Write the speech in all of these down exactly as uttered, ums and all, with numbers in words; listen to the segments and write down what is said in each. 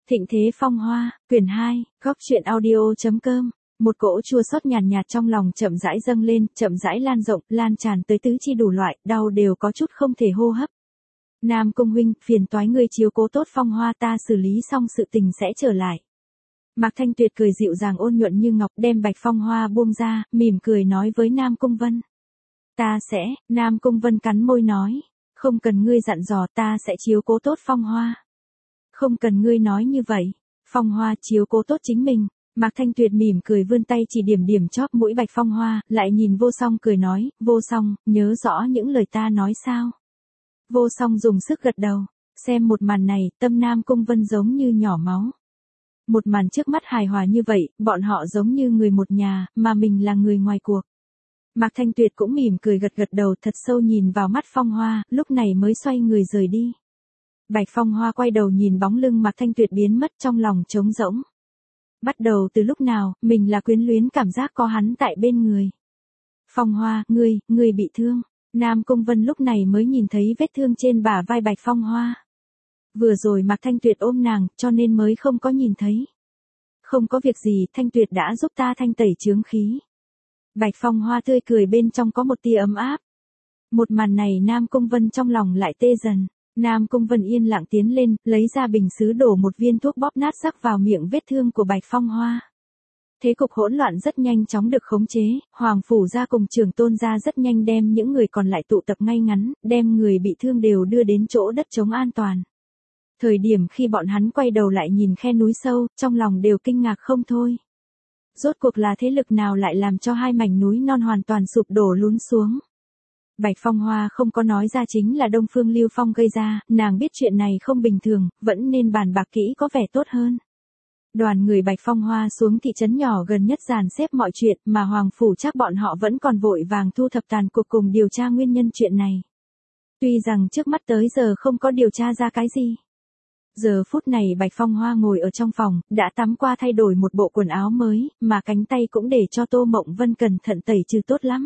Thịnh thế phong hoa, quyển hai, góc truyện audio.com. Một cỗ chua xót nhàn nhạt, nhạt trong lòng chậm rãi dâng lên, chậm rãi lan rộng, lan tràn tới tứ chi đủ loại, đau đều có chút không thể hô hấp. Nam Cung huynh, phiền toái ngươi chiếu cố tốt phong hoa, ta xử lý xong sự tình sẽ trở lại. Mạc Thanh Tuyệt cười dịu dàng ôn nhuận như ngọc, đem Bạch Phong Hoa buông ra, mỉm cười nói với Nam Cung Vân. Ta sẽ, Nam Cung Vân cắn môi nói, không cần ngươi dặn dò, ta sẽ chiếu cố tốt Phong Hoa. Không cần ngươi nói như vậy, Phong Hoa chiếu cố tốt chính mình. Mạc Thanh Tuyệt mỉm cười vươn tay chỉ điểm điểm chóp mũi Bạch Phong Hoa, lại nhìn Vô Song cười nói, Vô Song, nhớ rõ những lời ta nói sao? Vô Song dùng sức gật đầu, xem một màn này, tâm Nam Cung Vân giống như nhỏ máu. Một màn trước mắt hài hòa như vậy, bọn họ giống như người một nhà, mà mình là người ngoài cuộc. Mạc Thanh Tuyệt cũng mỉm cười gật gật đầu thật sâu nhìn vào mắt Phong Hoa, lúc này mới xoay người rời đi. Bạch Phong Hoa quay đầu nhìn bóng lưng Mạc Thanh Tuyệt biến mất trong lòng trống rỗng. Bắt đầu từ lúc nào, mình là quyến luyến cảm giác có hắn tại bên người. Phong Hoa, ngươi, ngươi bị thương. Nam Cung Vân lúc này mới nhìn thấy vết thương trên bả vai Bạch Phong Hoa. Vừa rồi Mạc Thanh Tuyệt ôm nàng, cho nên mới không có nhìn thấy. Không có việc gì, Thanh Tuyệt đã giúp ta thanh tẩy chướng khí. Bạch Phong Hoa tươi cười bên trong có một tia ấm áp. Một màn này Nam Cung Vân trong lòng lại tê dần. Nam Cung Vân yên lặng tiến lên, lấy ra bình sứ đổ một viên thuốc bóp nát sắc vào miệng vết thương của Bạch Phong Hoa. Thế cục hỗn loạn rất nhanh chóng được khống chế, Hoàng Phủ gia cùng Trường Tôn gia rất nhanh đem những người còn lại tụ tập ngay ngắn, đem người bị thương đều đưa đến chỗ đất trống an toàn. Thời điểm khi bọn hắn quay đầu lại nhìn khe núi sâu, trong lòng đều kinh ngạc không thôi. Rốt cuộc là thế lực nào lại làm cho hai mảnh núi non hoàn toàn sụp đổ lún xuống. Bạch Phong Hoa không có nói ra chính là Đông Phương Lưu Phong gây ra, nàng biết chuyện này không bình thường, vẫn nên bàn bạc kỹ có vẻ tốt hơn. Đoàn người Bạch Phong Hoa xuống thị trấn nhỏ gần nhất dàn xếp mọi chuyện, mà Hoàng Phủ chắc bọn họ vẫn còn vội vàng thu thập tàn cuộc cùng điều tra nguyên nhân chuyện này. Tuy rằng trước mắt tới giờ không có điều tra ra cái gì. Giờ phút này Bạch Phong Hoa ngồi ở trong phòng, đã tắm qua thay đổi một bộ quần áo mới, mà cánh tay cũng để cho Tô Mộng Vân cẩn thận tẩy trừ tốt lắm.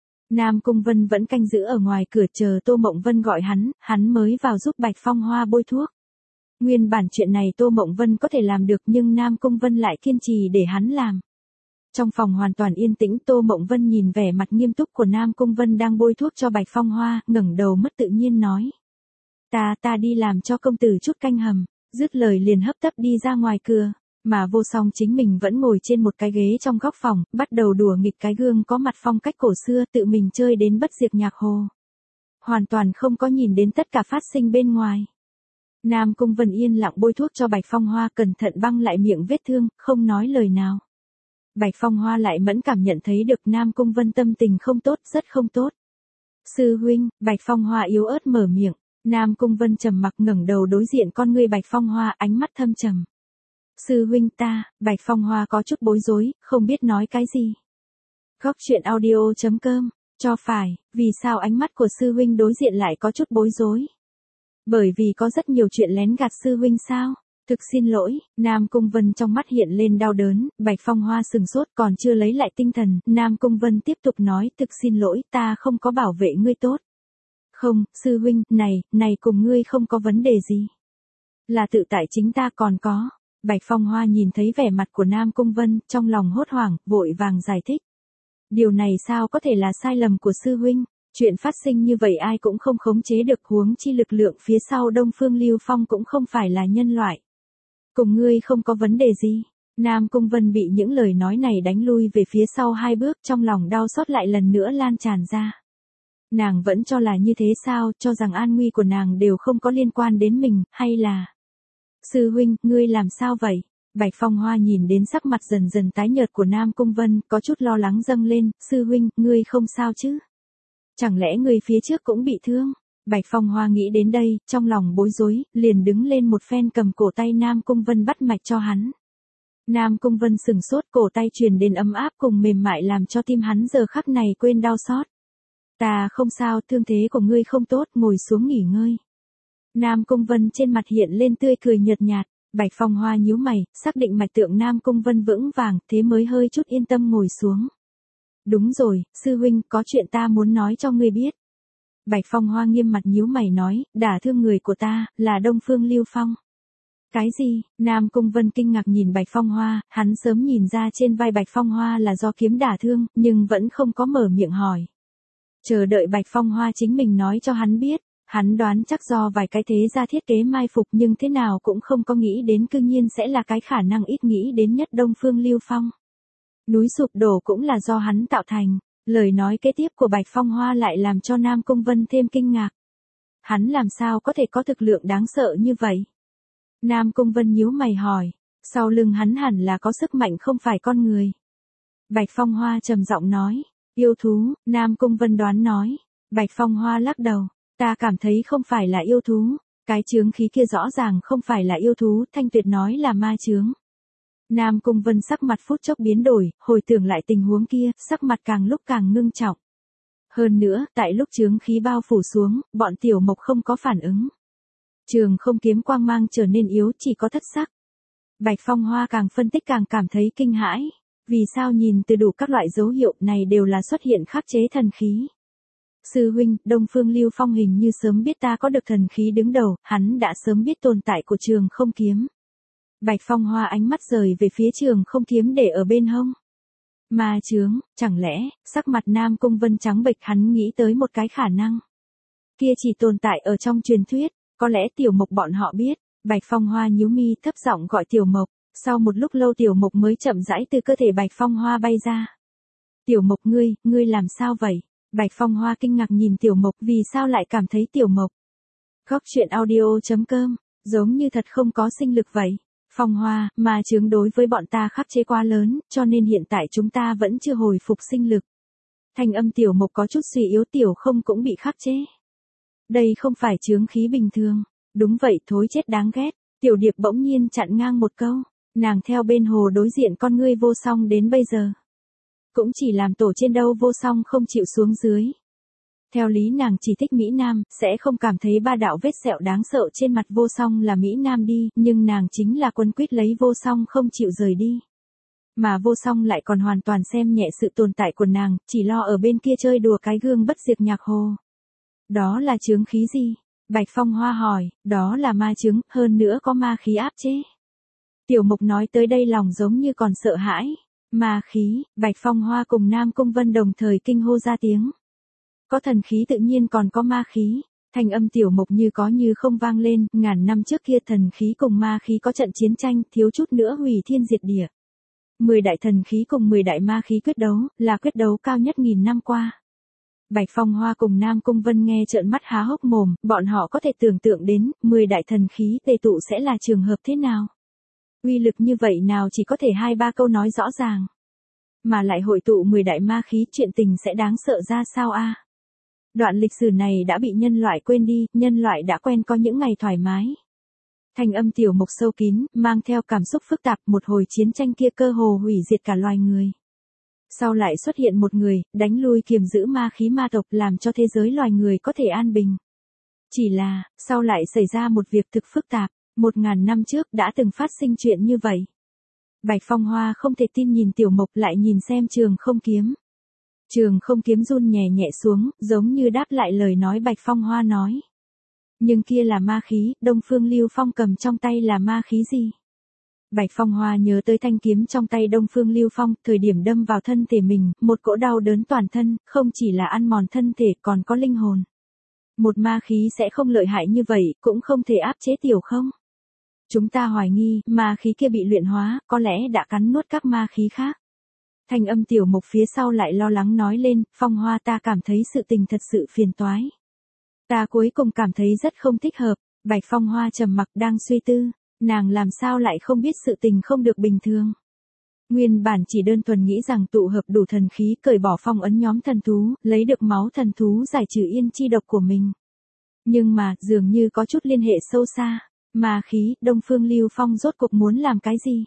Nam Cung Vân vẫn canh giữ ở ngoài cửa chờ Tô Mộng Vân gọi hắn, hắn mới vào giúp Bạch Phong Hoa bôi thuốc. Nguyên bản chuyện này Tô Mộng Vân có thể làm được nhưng Nam Cung Vân lại kiên trì để hắn làm. Trong phòng hoàn toàn yên tĩnh Tô Mộng Vân nhìn vẻ mặt nghiêm túc của Nam Cung Vân đang bôi thuốc cho Bạch Phong Hoa, ngẩng đầu mất tự nhiên nói. Ta, ta đi làm cho công tử chút canh hầm, dứt lời liền hấp tấp đi ra ngoài cửa, mà Vô Song chính mình vẫn ngồi trên một cái ghế trong góc phòng, bắt đầu đùa nghịch cái gương có mặt phong cách cổ xưa tự mình chơi đến bất diệt nhạc hồ. Hoàn toàn không có nhìn đến tất cả phát sinh bên ngoài. Nam Cung Vân yên lặng bôi thuốc cho Bạch Phong Hoa cẩn thận băng lại miệng vết thương, không nói lời nào. Bạch Phong Hoa lại mẫn cảm nhận thấy được Nam Cung Vân tâm tình không tốt, rất không tốt. Sư huynh, Bạch Phong Hoa yếu ớt mở miệng. Nam Cung Vân trầm mặc ngẩng đầu đối diện con ngươi Bạch Phong Hoa ánh mắt thâm trầm. Sư huynh ta, Bạch Phong Hoa có chút bối rối, không biết nói cái gì. Góc truyện audio.com, cho phải, vì sao ánh mắt của sư huynh đối diện lại có chút bối rối? Bởi vì có rất nhiều chuyện lén gạt sư huynh sao? Thực xin lỗi, Nam Cung Vân trong mắt hiện lên đau đớn, Bạch Phong Hoa sừng sốt còn chưa lấy lại tinh thần, Nam Cung Vân tiếp tục nói thực xin lỗi ta không có bảo vệ ngươi tốt. Không, sư huynh, này, này cùng ngươi không có vấn đề gì. Là tự tại chính ta còn có. Bạch Phong Hoa nhìn thấy vẻ mặt của Nam Cung Vân, trong lòng hốt hoảng, vội vàng giải thích. Điều này sao có thể là sai lầm của sư huynh, chuyện phát sinh như vậy ai cũng không khống chế được huống chi lực lượng phía sau Đông Phương Lưu Phong cũng không phải là nhân loại. Cùng ngươi không có vấn đề gì. Nam Cung Vân bị những lời nói này đánh lui về phía sau hai bước trong lòng đau xót lại lần nữa lan tràn ra. Nàng vẫn cho là như thế sao, cho rằng an nguy của nàng đều không có liên quan đến mình, hay là... Sư huynh, ngươi làm sao vậy? Bạch Phong Hoa nhìn đến sắc mặt dần dần tái nhợt của Nam Cung Vân, có chút lo lắng dâng lên, sư huynh, ngươi không sao chứ? Chẳng lẽ ngươi phía trước cũng bị thương? Bạch Phong Hoa nghĩ đến đây, trong lòng bối rối, liền đứng lên một phen cầm cổ tay Nam Cung Vân bắt mạch cho hắn. Nam Cung Vân sừng sốt cổ tay truyền đến ấm áp cùng mềm mại làm cho tim hắn giờ khắc này quên đau xót. Ta không sao, thương thế của ngươi không tốt, ngồi xuống nghỉ ngơi. Nam Cung Vân trên mặt hiện lên tươi cười nhợt nhạt, Bạch Phong Hoa nhíu mày, xác định mạch tượng Nam Cung Vân vững vàng, thế mới hơi chút yên tâm ngồi xuống. Đúng rồi, sư huynh, có chuyện ta muốn nói cho ngươi biết. Bạch Phong Hoa nghiêm mặt nhíu mày nói, đả thương người của ta, là Đông Phương Lưu Phong. Cái gì? Nam Cung Vân kinh ngạc nhìn Bạch Phong Hoa, hắn sớm nhìn ra trên vai Bạch Phong Hoa là do kiếm đả thương, nhưng vẫn không có mở miệng hỏi. Chờ đợi Bạch Phong Hoa chính mình nói cho hắn biết, hắn đoán chắc do vài cái thế gia thiết kế mai phục nhưng thế nào cũng không có nghĩ đến cư nhiên sẽ là cái khả năng ít nghĩ đến nhất Đông Phương Lưu Phong. Núi sụp đổ cũng là do hắn tạo thành, lời nói kế tiếp của Bạch Phong Hoa lại làm cho Nam Cung Vân thêm kinh ngạc. Hắn làm sao có thể có thực lượng đáng sợ như vậy? Nam Cung Vân nhíu mày hỏi, sau lưng hắn hẳn là có sức mạnh không phải con người. Bạch Phong Hoa trầm giọng nói, yêu thú, Nam Cung Vân đoán nói. Bạch Phong Hoa lắc đầu, ta cảm thấy không phải là yêu thú, cái chướng khí kia rõ ràng không phải là yêu thú, Thanh Tuyệt nói là ma chướng. Nam Cung Vân sắc mặt phút chốc biến đổi, hồi tưởng lại tình huống kia, sắc mặt càng lúc càng ngưng trọng. Hơn nữa, tại lúc chướng khí bao phủ xuống, bọn Tiểu Mộc không có phản ứng. Trường không kiếm quang mang trở nên yếu, chỉ có thất sắc. Bạch Phong Hoa càng phân tích càng cảm thấy kinh hãi. Vì sao nhìn từ đủ các loại dấu hiệu này đều là xuất hiện khắc chế thần khí. Sư huynh, Đông Phương Lưu Phong hình như sớm biết ta có được thần khí đứng đầu, hắn đã sớm biết tồn tại của trường không kiếm. Bạch Phong Hoa ánh mắt rời về phía trường không kiếm để ở bên hông. Ma chướng, chẳng lẽ, sắc mặt Nam Cung Vân trắng bệch, hắn nghĩ tới một cái khả năng. Kia chỉ tồn tại ở trong truyền thuyết, có lẽ Tiểu Mộc bọn họ biết. Bạch Phong Hoa nhíu mi thấp giọng gọi Tiểu Mộc, sau một lúc lâu Tiểu Mộc mới chậm rãi từ cơ thể Bạch Phong Hoa bay ra. Tiểu Mộc ngươi, ngươi làm sao vậy? Bạch Phong Hoa kinh ngạc nhìn Tiểu Mộc, vì sao lại cảm thấy Tiểu Mộc? Góc truyện audio chấm com, giống như thật không có sinh lực vậy. Phong Hoa, mà chướng đối với bọn ta khắc chế quá lớn, cho nên hiện tại chúng ta vẫn chưa hồi phục sinh lực. Thanh âm Tiểu Mộc có chút suy yếu, Tiểu không cũng bị khắc chế. Đây không phải chướng khí bình thường. Đúng vậy, thối chết đáng ghét. Tiểu Điệp bỗng nhiên chặn ngang một câu. Nàng theo bên hồ đối diện con ngươi vô song đến bây giờ. Cũng chỉ làm tổ trên đâu vô song không chịu xuống dưới. Theo lý nàng chỉ thích Mỹ Nam, sẽ không cảm thấy ba đạo vết sẹo đáng sợ trên mặt vô song là Mỹ Nam đi, nhưng nàng chính là quân quyết lấy vô song không chịu rời đi. Mà vô song lại còn hoàn toàn xem nhẹ sự tồn tại của nàng, chỉ lo ở bên kia chơi đùa cái gương bất diệt nhạc hồ. Đó là chướng khí gì? Bạch Phong Hoa hỏi, đó là ma chướng, hơn nữa có ma khí áp chế. Tiểu Mộc nói tới đây lòng giống như còn sợ hãi. Ma khí, Bạch Phong Hoa cùng Nam Cung Vân đồng thời kinh hô ra tiếng. Có thần khí tự nhiên còn có ma khí. Thanh âm Tiểu Mộc như có như không vang lên, ngàn năm trước kia thần khí cùng ma khí có trận chiến tranh, thiếu chút nữa hủy thiên diệt địa. Mười đại thần khí cùng mười đại ma khí quyết đấu, là quyết đấu cao nhất nghìn năm qua. Bạch Phong Hoa cùng Nam Cung Vân nghe trợn mắt há hốc mồm, bọn họ có thể tưởng tượng đến, mười đại thần khí tề tụ sẽ là trường hợp thế nào. Uy lực như vậy nào chỉ có thể hai ba câu nói rõ ràng. Mà lại hội tụ mười đại ma khí, chuyện tình sẽ đáng sợ ra sao a? Đoạn lịch sử này đã bị nhân loại quên đi, nhân loại đã quen có những ngày thoải mái. Thanh âm Tiểu Mộc sâu kín, mang theo cảm xúc phức tạp, một hồi chiến tranh kia cơ hồ hủy diệt cả loài người. Sau lại xuất hiện một người, đánh lui kiềm giữ ma khí ma tộc, làm cho thế giới loài người có thể an bình. Chỉ là, sau lại xảy ra một việc thực phức tạp, một ngàn năm trước đã từng phát sinh chuyện như vậy. Bạch Phong Hoa không thể tin nhìn Tiểu Mộc, lại nhìn xem trường không kiếm. Trường không kiếm run nhẹ nhẹ xuống, giống như đáp lại lời nói Bạch Phong Hoa nói. Nhưng kia là ma khí, Đông Phương Lưu Phong cầm trong tay là ma khí gì? Bạch Phong Hoa nhớ tới thanh kiếm trong tay Đông Phương Lưu Phong, thời điểm đâm vào thân thể mình, một cỗ đau đớn toàn thân, không chỉ là ăn mòn thân thể còn có linh hồn. Một ma khí sẽ không lợi hại như vậy, cũng không thể áp chế Tiểu không? Chúng ta hoài nghi, ma khí kia bị luyện hóa, có lẽ đã cắn nuốt các ma khí khác. Thanh âm Tiểu Mộc phía sau lại lo lắng nói lên, Phong Hoa ta cảm thấy sự tình thật sự phiền toái. Ta cuối cùng cảm thấy rất không thích hợp. Bạch Phong Hoa trầm mặc đang suy tư, nàng làm sao lại không biết sự tình không được bình thường. Nguyên bản chỉ đơn thuần nghĩ rằng tụ hợp đủ thần khí, cởi bỏ phong ấn nhóm thần thú, lấy được máu thần thú giải trừ yên chi độc của mình. Nhưng mà, dường như có chút liên hệ sâu xa. Ma khí, Đông Phương Lưu Phong rốt cuộc muốn làm cái gì?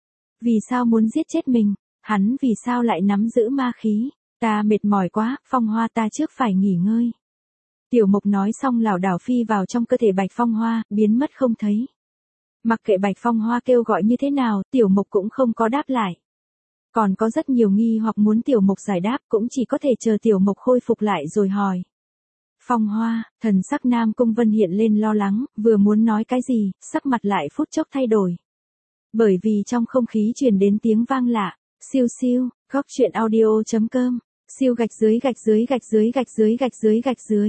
Vì sao muốn giết chết mình? Hắn vì sao lại nắm giữ ma khí? Ta mệt mỏi quá, Phong Hoa ta trước phải nghỉ ngơi. Tiểu Mộc nói xong lảo đảo phi vào trong cơ thể Bạch Phong Hoa, biến mất không thấy. Mặc kệ Bạch Phong Hoa kêu gọi như thế nào, Tiểu Mộc cũng không có đáp lại. Còn có rất nhiều nghi hoặc muốn Tiểu Mộc giải đáp, cũng chỉ có thể chờ Tiểu Mộc khôi phục lại rồi hỏi. Phong Hoa, thần sắc Nam Cung Vân hiện lên lo lắng, vừa muốn nói cái gì, sắc mặt lại phút chốc thay đổi. Bởi vì trong không khí truyền đến tiếng vang lạ, siêu siêu, góc truyện audio.com, siêu gạch dưới gạch dưới gạch dưới gạch dưới gạch dưới gạch dưới.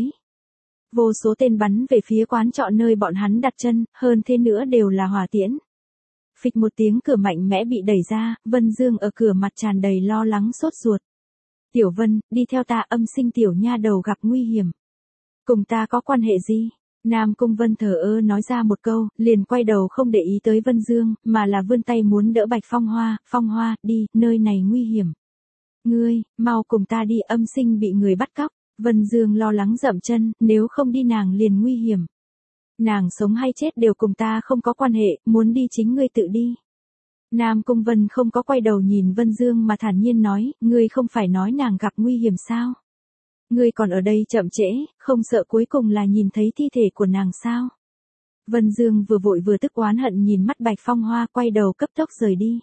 Vô số tên bắn về phía quán trọ nơi bọn hắn đặt chân, hơn thế nữa đều là hỏa tiễn. Phịch một tiếng cửa mạnh mẽ bị đẩy ra, Vân Dương ở cửa mặt tràn đầy lo lắng sốt ruột. Tiểu Vân, đi theo ta, Âm Sinh tiểu nha đầu gặp nguy hiểm. Cùng ta có quan hệ gì? Nam Cung Vân thờ ơ nói ra một câu, liền quay đầu không để ý tới Vân Dương, mà là vươn tay muốn đỡ Bạch Phong Hoa, Phong Hoa, đi, nơi này nguy hiểm. Ngươi, mau cùng ta đi, Âm Sinh bị người bắt cóc. Vân Dương lo lắng dậm chân, nếu không đi nàng liền nguy hiểm. Nàng sống hay chết đều cùng ta không có quan hệ, muốn đi chính ngươi tự đi. Nam Cung Vân không có quay đầu nhìn Vân Dương mà thản nhiên nói, ngươi không phải nói nàng gặp nguy hiểm sao? Ngươi còn ở đây chậm trễ, không sợ cuối cùng là nhìn thấy thi thể của nàng sao? Vân Dương vừa vội vừa tức oán hận nhìn mắt Bạch Phong Hoa, quay đầu cấp tốc rời đi.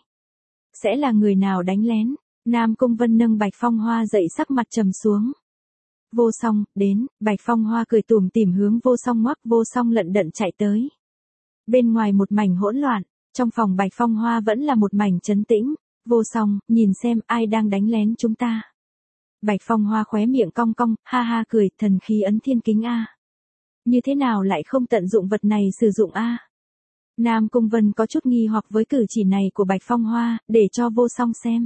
Sẽ là người nào đánh lén? Nam Cung Vân nâng Bạch Phong Hoa dậy, sắc mặt trầm xuống. Vô Song, đến, Bạch Phong Hoa cười tủm tỉm hướng Vô Song ngoắc, Vô Song lận đận chạy tới. Bên ngoài một mảnh hỗn loạn, trong phòng Bạch Phong Hoa vẫn là một mảnh trấn tĩnh. Vô Song, nhìn xem ai đang đánh lén chúng ta. Bạch Phong Hoa khóe miệng cong cong, ha ha cười, thần khí ấn thiên kính a. Như thế nào lại không tận dụng vật này sử dụng a? Nam Cung Vân có chút nghi hoặc với cử chỉ này của Bạch Phong Hoa, để cho Vô Song xem.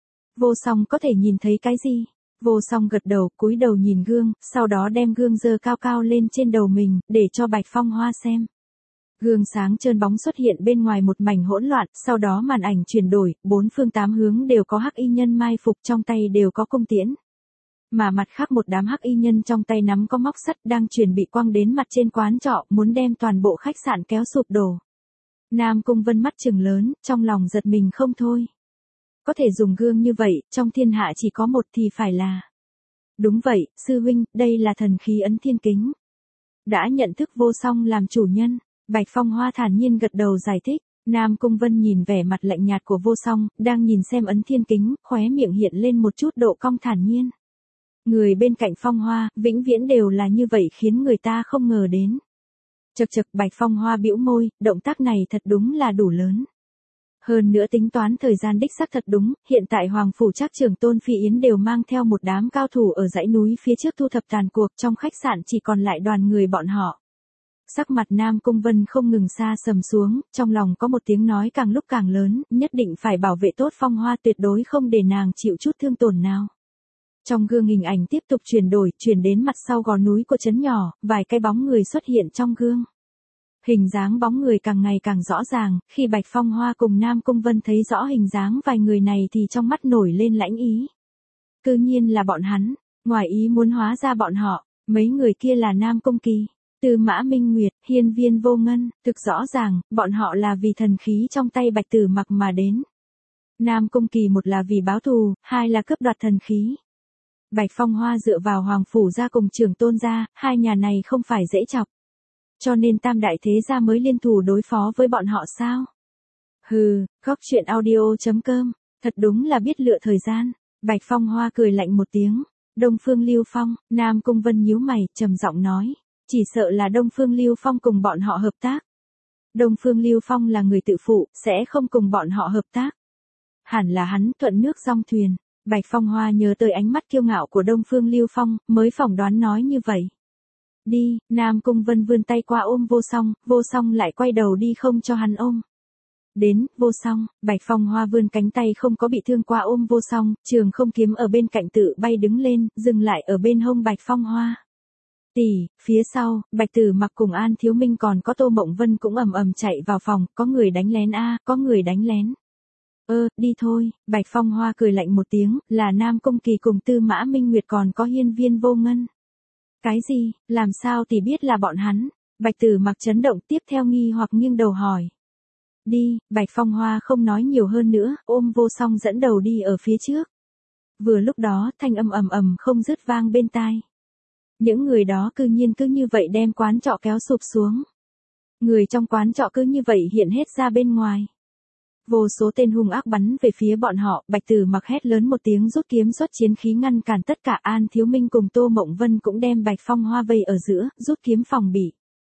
Vô Song có thể nhìn thấy cái gì? Vô Song gật đầu, cúi đầu nhìn gương, sau đó đem gương giơ cao cao lên trên đầu mình, để cho Bạch Phong Hoa xem. Gương sáng trơn bóng xuất hiện bên ngoài một mảnh hỗn loạn, sau đó màn ảnh chuyển đổi, bốn phương tám hướng đều có hắc y nhân mai phục, trong tay đều có cung tiễn. Mà mặt khác một đám hắc y nhân trong tay nắm có móc sắt đang chuẩn bị quăng đến mặt trên quán trọ, muốn đem toàn bộ khách sạn kéo sụp đổ. Nam Cung Vân mắt trừng lớn, trong lòng giật mình không thôi. Có thể dùng gương như vậy, trong thiên hạ chỉ có một thì phải là. Đúng vậy, sư huynh, đây là thần khí ấn thiên kính. Đã nhận thức Vô Song làm chủ nhân, Bạch Phong Hoa thản nhiên gật đầu giải thích. Nam Cung Vân nhìn vẻ mặt lạnh nhạt của Vô Song, đang nhìn xem ấn thiên kính, khóe miệng hiện lên một chút độ cong thản nhiên. Người bên cạnh Phong Hoa, vĩnh viễn đều là như vậy khiến người ta không ngờ đến. Chật chật, Bạch Phong Hoa bĩu môi, động tác này thật đúng là đủ lớn. Hơn nữa tính toán thời gian đích xác thật đúng, hiện tại Hoàng Phủ Trác trưởng Tôn Phi Yến đều mang theo một đám cao thủ ở dãy núi phía trước thu thập tàn cuộc, trong khách sạn chỉ còn lại đoàn người bọn họ. Sắc mặt Nam Cung Vân không ngừng xa sầm xuống, trong lòng có một tiếng nói càng lúc càng lớn, nhất định phải bảo vệ tốt Phong Hoa, tuyệt đối không để nàng chịu chút thương tổn nào. Trong gương hình ảnh tiếp tục chuyển đổi, chuyển đến mặt sau gò núi của trấn nhỏ, vài cái bóng người xuất hiện trong gương. Hình dáng bóng người càng ngày càng rõ ràng, khi Bạch Phong Hoa cùng Nam Cung Vân thấy rõ hình dáng vài người này thì trong mắt nổi lên lãnh ý. Cư nhiên là bọn hắn, ngoài ý muốn hóa ra bọn họ, mấy người kia là Nam Cung Kỳ, Tư Mã Minh Nguyệt, Hiên Viên Vô Ngân, thực rõ ràng, bọn họ là vì thần khí trong tay Bạch Tử Mặc mà đến. Nam Cung Kỳ một là vì báo thù, hai là cướp đoạt thần khí. Bạch Phong Hoa dựa vào Hoàng Phủ gia cùng Trưởng Tôn gia, hai nhà này không phải dễ chọc. Cho nên tam đại thế gia mới liên thủ đối phó với bọn họ sao? Hừ, góc truyện audio.com, thật đúng là biết lựa thời gian. Bạch Phong Hoa cười lạnh một tiếng. Đông Phương Lưu Phong, Nam Cung Vân nhíu mày, trầm giọng nói. Chỉ sợ là Đông Phương Lưu Phong cùng bọn họ hợp tác. Đông Phương Lưu Phong là người tự phụ, sẽ không cùng bọn họ hợp tác. Hẳn là hắn thuận nước dong thuyền. Bạch Phong Hoa nhớ tới ánh mắt kiêu ngạo của Đông Phương Lưu Phong, mới phỏng đoán nói như vậy. Đi, Nam Cung Vân vươn tay qua ôm Vô Song, Vô Song lại quay đầu đi không cho hắn ôm. Đến, Vô Song, Bạch Phong Hoa vươn cánh tay không có bị thương qua ôm Vô Song, trường không kiếm ở bên cạnh tự bay đứng lên, dừng lại ở bên hông Bạch Phong Hoa. Tỷ, phía sau, Bạch Tử Mặc cùng An Thiếu Minh còn có Tô Mộng Vân cũng ầm ầm chạy vào phòng, có người đánh lén a, có người đánh lén. Ơ, đi thôi, Bạch Phong Hoa cười lạnh một tiếng, là Nam Cung Kỳ cùng Tư Mã Minh Nguyệt còn có Hiên Viên Vô Ngân. Cái gì, làm sao thì biết là bọn hắn? Bạch Tử Mặc chấn động, tiếp theo nghi hoặc nghiêng đầu hỏi. Đi, Bạch Phong Hoa không nói nhiều hơn nữa, ôm Vô Song dẫn đầu đi ở phía trước. Vừa lúc đó, thanh âm ầm ầm không dứt vang bên tai. Những người đó cư nhiên cứ như vậy đem quán trọ kéo sụp xuống. Người trong quán trọ cứ như vậy hiện hết ra bên ngoài. Vô số tên hung ác bắn về phía bọn họ, Bạch Tử Mặc hét lớn một tiếng rút kiếm xuất chiến khí ngăn cản tất cả. An Thiếu Minh cùng Tô Mộng Vân cũng đem Bạch Phong Hoa vây ở giữa, rút kiếm phòng bị.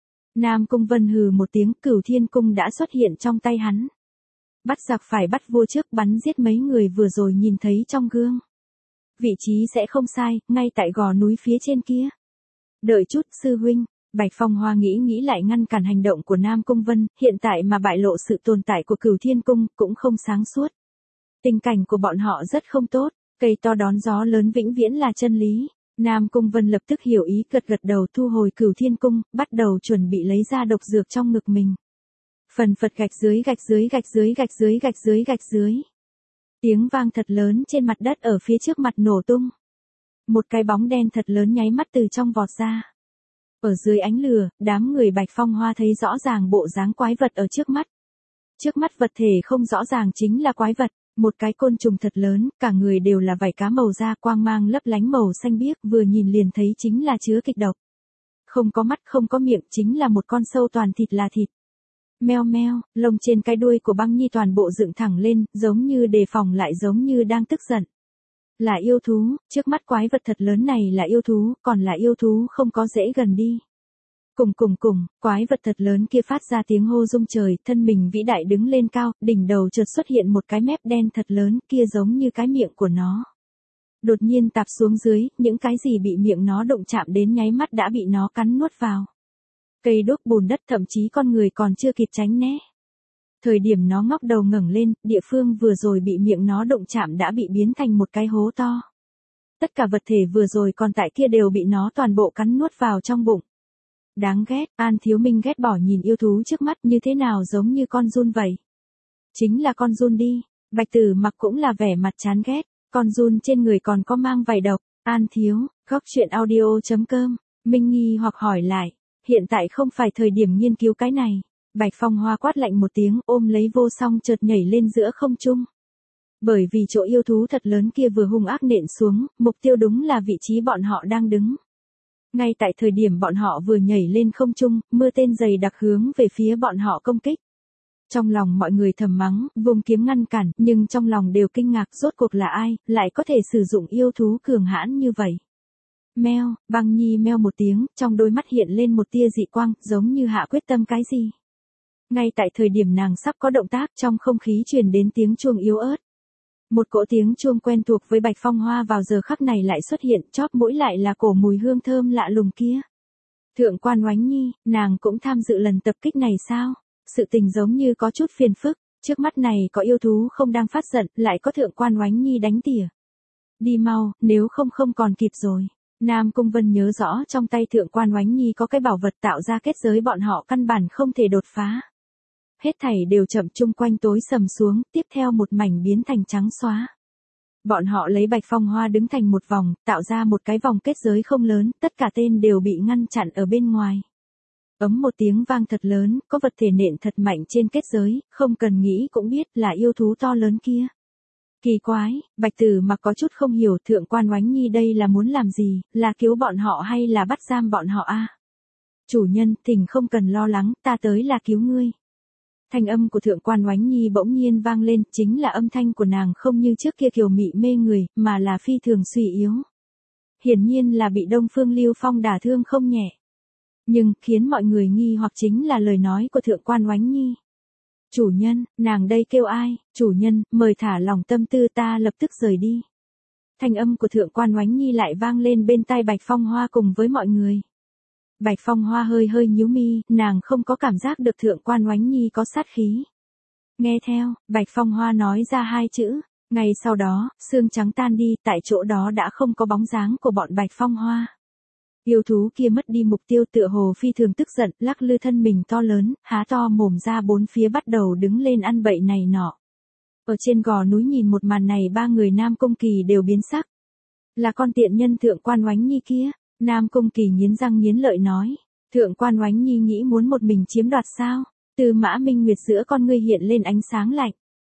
Nam Cung Vân hừ một tiếng, Cửu Thiên Cung đã xuất hiện trong tay hắn. Bắt giặc phải bắt vua trước, bắn giết mấy người vừa rồi nhìn thấy trong gương. Vị trí sẽ không sai, ngay tại gò núi phía trên kia. Đợi chút, sư huynh. Bạch Phong Hoa nghĩ nghĩ lại ngăn cản hành động của Nam Cung Vân, hiện tại mà bại lộ sự tồn tại của Cửu Thiên Cung, cũng không sáng suốt. Tình cảnh của bọn họ rất không tốt, cây to đón gió lớn vĩnh viễn là chân lý. Nam Cung Vân lập tức hiểu ý, gật gật đầu thu hồi Cửu Thiên Cung, bắt đầu chuẩn bị lấy ra độc dược trong ngực mình. Phần phật gạch dưới gạch dưới gạch dưới gạch dưới gạch dưới gạch dưới. Tiếng vang thật lớn trên mặt đất ở phía trước mặt nổ tung. Một cái bóng đen thật lớn nháy mắt từ trong vọt ra. Ở dưới ánh lửa, đám người Bạch Phong Hoa thấy rõ ràng bộ dáng quái vật ở trước mắt. Trước mắt vật thể không rõ ràng chính là quái vật, một cái côn trùng thật lớn, cả người đều là vảy cá màu da quang mang lấp lánh màu xanh biếc, vừa nhìn liền thấy chính là chứa kịch độc. Không có mắt không có miệng, chính là một con sâu toàn thịt là thịt. Meo meo, lông trên cái đuôi của Băng Nhi toàn bộ dựng thẳng lên, giống như đề phòng lại giống như đang tức giận. Là yêu thú, trước mắt quái vật thật lớn này là yêu thú, còn là yêu thú không có dễ gần đi. Cùng cùng cùng, quái vật thật lớn kia phát ra tiếng hô rung trời, thân mình vĩ đại đứng lên cao, đỉnh đầu chợt xuất hiện một cái mép đen thật lớn, kia giống như cái miệng của nó. Đột nhiên tạp xuống dưới, những cái gì bị miệng nó đụng chạm đến nháy mắt đã bị nó cắn nuốt vào. Cây đốt bùn đất, thậm chí con người còn chưa kịp tránh né. Thời điểm nó ngóc đầu ngẩng lên, địa phương vừa rồi bị miệng nó đụng chạm đã bị biến thành một cái hố to. Tất cả vật thể vừa rồi còn tại kia đều bị nó toàn bộ cắn nuốt vào trong bụng. Đáng ghét, An Thiếu Minh ghét bỏ nhìn yêu thú trước mắt như thế nào giống như con giun vậy. Chính là con giun đi, Bạch Tử Mặc cũng là vẻ mặt chán ghét, con giun trên người còn có mang vảy độc. An Thiếu, góc truyện audio chấm com, Minh nghi hoặc hỏi lại, hiện tại không phải thời điểm nghiên cứu cái này. Bạch Phong Hoa quát lạnh một tiếng, ôm lấy Vô Song chợt nhảy lên giữa không trung. Bởi vì chỗ yêu thú thật lớn kia vừa hung ác nện xuống, mục tiêu đúng là vị trí bọn họ đang đứng. Ngay tại thời điểm bọn họ vừa nhảy lên không trung, mưa tên dày đặc hướng về phía bọn họ công kích. Trong lòng mọi người thầm mắng, vùng kiếm ngăn cản, nhưng trong lòng đều kinh ngạc rốt cuộc là ai, lại có thể sử dụng yêu thú cường hãn như vậy. Meo, Băng Nhi meo một tiếng, trong đôi mắt hiện lên một tia dị quang, giống như hạ quyết tâm cái gì. Ngay tại thời điểm nàng sắp có động tác, trong không khí truyền đến tiếng chuông yếu ớt. Một cỗ tiếng chuông quen thuộc với Bạch Phong Hoa vào giờ khắc này lại xuất hiện, chóp mũi lại là cổ mùi hương thơm lạ lùng kia. Thượng quan Oánh Nhi, nàng cũng tham dự lần tập kích này sao? Sự tình giống như có chút phiền phức, trước mắt này có yêu thú không đang phát giận, lại có thượng quan Oánh Nhi đánh tỉa. Đi mau, nếu không không còn kịp rồi. Nam Cung Vân nhớ rõ trong tay thượng quan Oánh Nhi có cái bảo vật tạo ra kết giới bọn họ căn bản không thể đột phá. Hết thảy đều chậm chung quanh tối sầm xuống, tiếp theo một mảnh biến thành trắng xóa. Bọn họ lấy Bạch Phong Hoa đứng thành một vòng, tạo ra một cái vòng kết giới không lớn, tất cả tên đều bị ngăn chặn ở bên ngoài. Ấm một tiếng vang thật lớn, có vật thể nện thật mạnh trên kết giới, không cần nghĩ cũng biết là yêu thú to lớn kia. Kỳ quái, Bạch Tử Mặc có chút không hiểu thượng quan Oánh Nhi đây là muốn làm gì, là cứu bọn họ hay là bắt giam bọn họ a? À? Chủ nhân, thỉnh không cần lo lắng, ta tới là cứu ngươi. Thanh âm của thượng quan Oánh Nhi bỗng nhiên vang lên, chính là âm thanh của nàng không như trước kia kiều mị mê người, mà là phi thường suy yếu. Hiển nhiên là bị Đông Phương Lưu Phong đả thương không nhẹ. Nhưng, khiến mọi người nghi hoặc chính là lời nói của thượng quan Oánh Nhi. Chủ nhân, nàng đây kêu ai? Chủ nhân, mời thả lòng tâm tư ta lập tức rời đi. Thanh âm của thượng quan Oánh Nhi lại vang lên bên tai Bạch Phong Hoa cùng với mọi người. Bạch Phong Hoa hơi hơi nhíu mi, nàng không có cảm giác được thượng quan Oánh Nhi có sát khí. Nghe theo, Bạch Phong Hoa nói ra hai chữ, ngày sau đó, xương trắng tan đi, tại chỗ đó đã không có bóng dáng của bọn Bạch Phong Hoa. Yêu thú kia mất đi mục tiêu tựa hồ phi thường tức giận, lắc lư thân mình to lớn, há to mồm ra bốn phía bắt đầu đứng lên ăn bậy này nọ. Ở trên gò núi nhìn một màn này ba người Nam Cung Kỳ đều biến sắc. Là con tiện nhân thượng quan Oánh Nhi kia. Nam Cung Kỳ nghiến răng nghiến lợi nói, thượng quan Oánh Nhi nghĩ muốn một mình chiếm đoạt sao? Từ Mã Minh Nguyệt giữa con ngươi hiện lên ánh sáng lạnh.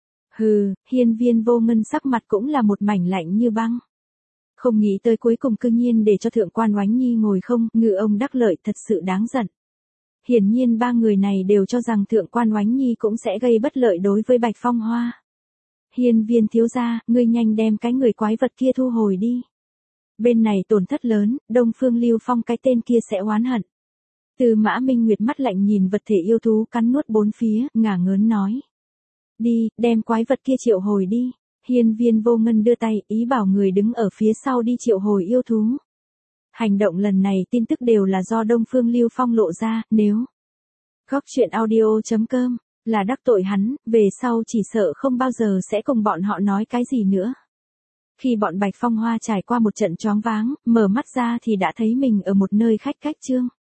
Hừ, Hiên Viên Vô Ngân sắc mặt cũng là một mảnh lạnh như băng. Không nghĩ tới cuối cùng cư nhiên để cho thượng quan Oánh Nhi ngồi không, ngư ông đắc lợi thật sự đáng giận. Hiển nhiên ba người này đều cho rằng thượng quan Oánh Nhi cũng sẽ gây bất lợi đối với Bạch Phong Hoa. Hiên Viên thiếu gia, ngươi nhanh đem cái người quái vật kia thu hồi đi. Bên này tổn thất lớn, Đông Phương Lưu Phong cái tên kia sẽ oán hận. Tư Mã Minh Nguyệt mắt lạnh nhìn vật thể yêu thú cắn nuốt bốn phía, ngả ngớn nói. Đi, đem quái vật kia triệu hồi đi. Hiên Viên Vô Ngân đưa tay, ý bảo người đứng ở phía sau đi triệu hồi yêu thú. Hành động lần này tin tức đều là do Đông Phương Lưu Phong lộ ra, nếu Góc truyện audio chấm com là đắc tội hắn, về sau chỉ sợ không bao giờ sẽ cùng bọn họ nói cái gì nữa. Khi bọn Bạch Phong Hoa trải qua một trận choáng váng, mở mắt ra thì đã thấy mình ở một nơi khách cách trương.